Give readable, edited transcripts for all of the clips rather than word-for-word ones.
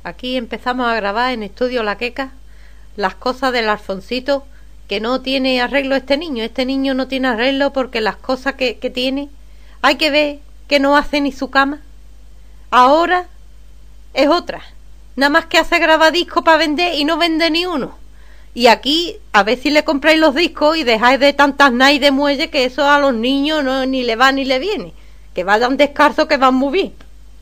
Aquí empezamos a grabar en Estudio La Queca las cosas del Alfonsito, que no tiene arreglo este niño. Este niño no tiene arreglo porque las cosas que tiene, hay que ver que no hace ni su cama. Ahora es otra. Nada más que hace grabar discos para vender y no vende ni uno. Y aquí, a ver si le compráis los discos y dejáis de tantas nai de muelle, que eso a los niños no ni le va ni le viene. Que vayan descalzos, que van muy bien.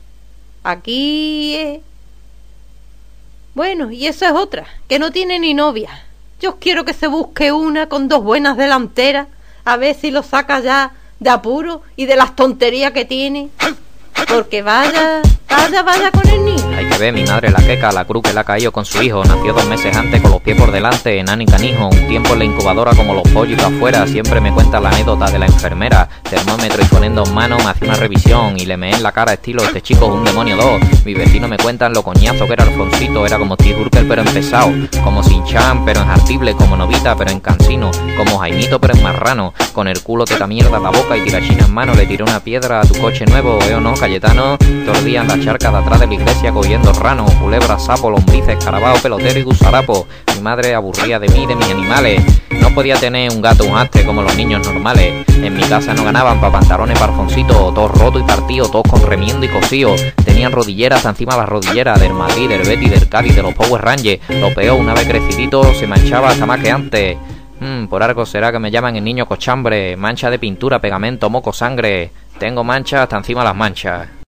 Aquí bueno, y eso es otra, que no tiene ni novia. Yo quiero que se busque una con dos buenas delanteras, a ver si lo saca ya de apuro y de las tonterías que tiene. Porque vaya con el niño. Hay que ver, mi madre la queca, la cruz que le ha caído con su hijo. Nació 2 meses antes con los pies por delante, enano y canijo. Un tiempo en la incubadora como los pollitos afuera. Siempre me cuenta la anécdota de la enfermera. Termómetro y poniendo en mano me hace una revisión y le meé en la cara estilo: este chico es un demonio 2. Mis vecinos me cuentan lo coñazo que era Alfonsito. Era como Steve Urkel pero empezado, como Sinchan pero enjartible, como Novita pero en cansino, como Jaimito pero en marrano. Con el culo teta mierda la boca y tirachina en mano. Le tiré una piedra a tu coche nuevo, o no, Cayetano. Tordía en la charca de atrás de la iglesia cogiendo rano, culebra, sapo, lombrices, escarabao, pelotero y gusarapo. Mi madre aburría de mí, de mis animales. No podía tener un gato, un hastre como los niños normales. En mi casa no ganaban pa' pantalones para Alfonsito, todos rotos y partidos, todos con remiendo y cosío. Tenían rodilleras hasta encima de las rodilleras, del Madrid, del Betis, del Cádiz, de los Power Rangers. Lo peor, una vez crecidito, se manchaba hasta más que antes. Por algo será que me llaman el niño cochambre. Mancha de pintura, pegamento, moco, sangre. Tengo manchas hasta encima de las manchas.